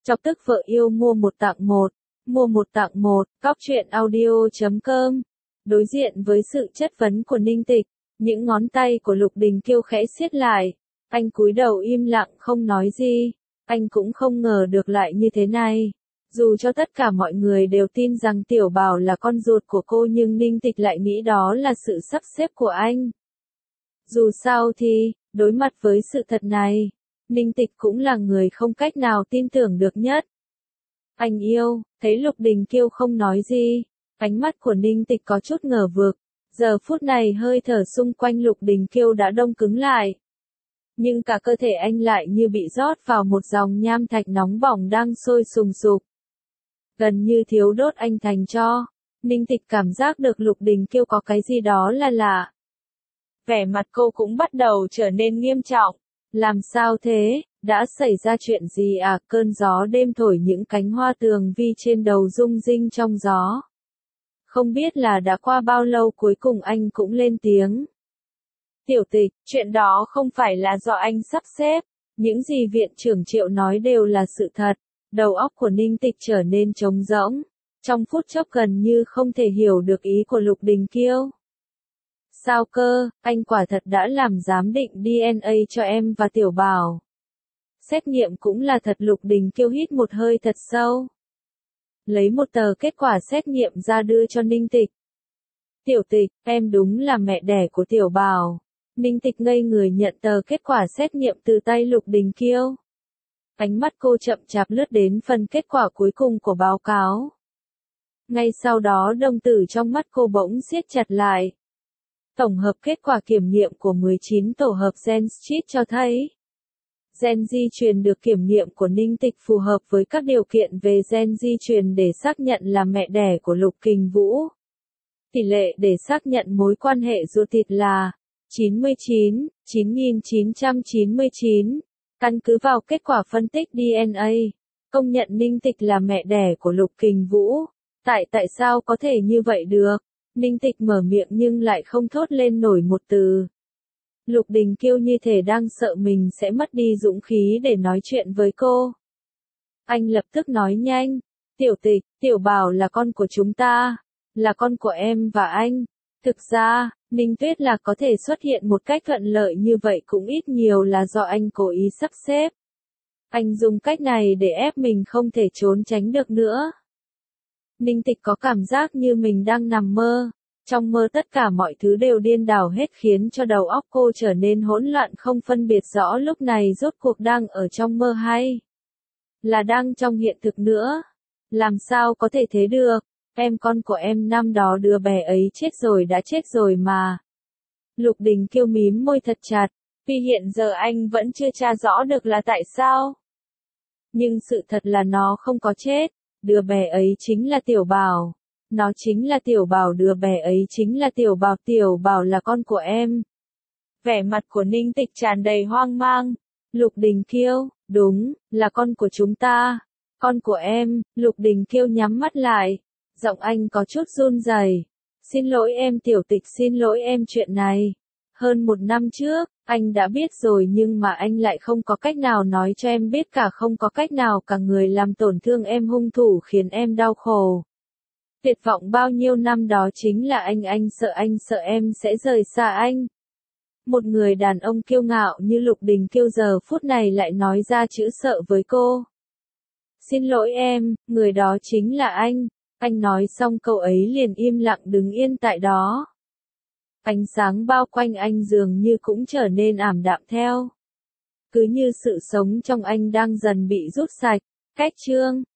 Chọc tức vợ yêu mua một tặng một. Mua một tặng một, cóc.audio.com. Đối diện với sự chất vấn của Ninh Tịch, những ngón tay của Lục Đình Kiêu khẽ siết lại. Anh cúi đầu im lặng không nói gì. Anh cũng không ngờ được lại như thế này. Dù cho tất cả mọi người đều tin rằng Tiểu Bảo là con ruột của cô nhưng Ninh Tịch lại nghĩ đó là sự sắp xếp của anh. Dù sao thì, đối mặt với sự thật này, Ninh Tịch cũng là người không cách nào tin tưởng được nhất. Anh yêu, thấy Lục Đình Kiêu không nói gì, ánh mắt của Ninh Tịch có chút ngờ vực. Giờ phút này hơi thở xung quanh Lục Đình Kiêu đã đông cứng lại. Nhưng cả cơ thể anh lại như bị rót vào một dòng nham thạch nóng bỏng đang sôi sùng sục. Gần như thiếu đốt anh thành tro. Ninh Tịch cảm giác được Lục Đình Kiêu có cái gì đó là lạ. Vẻ mặt cô cũng bắt đầu trở nên nghiêm trọng. Làm sao thế? Đã xảy ra chuyện gì à? Cơn gió đêm thổi những cánh hoa tường vi trên đầu rung rinh trong gió. Không biết là đã qua bao lâu cuối cùng anh cũng lên tiếng. Tiểu Tịch, chuyện đó không phải là do anh sắp xếp. Những gì viện trưởng Triệu nói đều là sự thật. Đầu óc của Ninh Tịch trở nên trống rỗng. Trong phút chốc gần như không thể hiểu được ý của Lục Đình Kiêu. Sao cơ, anh quả thật đã làm giám định DNA cho em và Tiểu Bảo. Xét nghiệm cũng là thật. Lục Đình Kiêu hít một hơi thật sâu. Lấy một tờ kết quả xét nghiệm ra đưa cho Ninh Tịch. Tiểu Tịch, em đúng là mẹ đẻ của Tiểu Bảo. Ninh Tịch ngây người nhận tờ kết quả xét nghiệm từ tay Lục Đình Kiêu. Ánh mắt cô chậm chạp lướt đến phần kết quả cuối cùng của báo cáo. Ngay sau đó đồng tử trong mắt cô bỗng siết chặt lại. Tổng hợp kết quả kiểm nghiệm của 19 tổ hợp gen street cho thấy. Gen di truyền được kiểm nghiệm của Ninh Tịch phù hợp với các điều kiện về gen di truyền để xác nhận là mẹ đẻ của Lục Kình Vũ. Tỷ lệ để xác nhận mối quan hệ ruột thịt là 99,9999. Căn cứ vào kết quả phân tích DNA, công nhận Ninh Tịch là mẹ đẻ của Lục Kình Vũ. Tại sao có thể như vậy được? Ninh Tịch mở miệng nhưng lại không thốt lên nổi một từ. Lục Đình Kiêu như thể đang sợ mình sẽ mất đi dũng khí để nói chuyện với cô. Anh lập tức nói nhanh. Tiểu Tịch, Tiểu Bảo là con của chúng ta. Là con của em và anh. Thực ra, Ninh Tuyết là có thể xuất hiện một cách thuận lợi như vậy cũng ít nhiều là do anh cố ý sắp xếp. Anh dùng cách này để ép mình không thể trốn tránh được nữa. Ninh Tịch có cảm giác như mình đang nằm mơ. Trong mơ tất cả mọi thứ đều điên đảo hết khiến cho đầu óc cô trở nên hỗn loạn không phân biệt rõ lúc này rốt cuộc đang ở trong mơ hay là đang trong hiện thực nữa. Làm sao có thể thế được? Em con của em năm đó đứa bé ấy chết rồi đã chết rồi mà. Lục Đình Kiêu mím môi thật chặt, vì hiện giờ anh vẫn chưa tra rõ được là tại sao. Nhưng sự thật là nó không có chết, đứa bé ấy chính là Tiểu Bảo. Nó chính là Tiểu Bảo, đứa bé ấy chính là Tiểu Bảo, Tiểu Bảo là con của em. Vẻ mặt của Ninh Tịch tràn đầy hoang mang. Lục Đình Kiêu, đúng, là con của chúng ta. Con của em. Lục Đình Kiêu nhắm mắt lại. Giọng anh có chút run rẩy. Xin lỗi em Tiểu Tịch, xin lỗi em chuyện này. Hơn 1 năm trước, anh đã biết rồi nhưng mà anh lại không có cách nào nói cho em biết cả, không có cách nào cả. Người làm tổn thương em, hung thủ khiến em đau khổ. Tuyệt vọng bao nhiêu năm đó chính là anh sợ em sẽ rời xa anh. Một người đàn ông kiêu ngạo như Lục Đình Kiêu giờ phút này lại nói ra chữ sợ với cô. Xin lỗi em, người đó chính là anh. Anh nói xong câu ấy liền im lặng đứng yên tại đó. Ánh sáng bao quanh anh dường như cũng trở nên ảm đạm theo. Cứ như sự sống trong anh đang dần bị rút sạch. Cách chương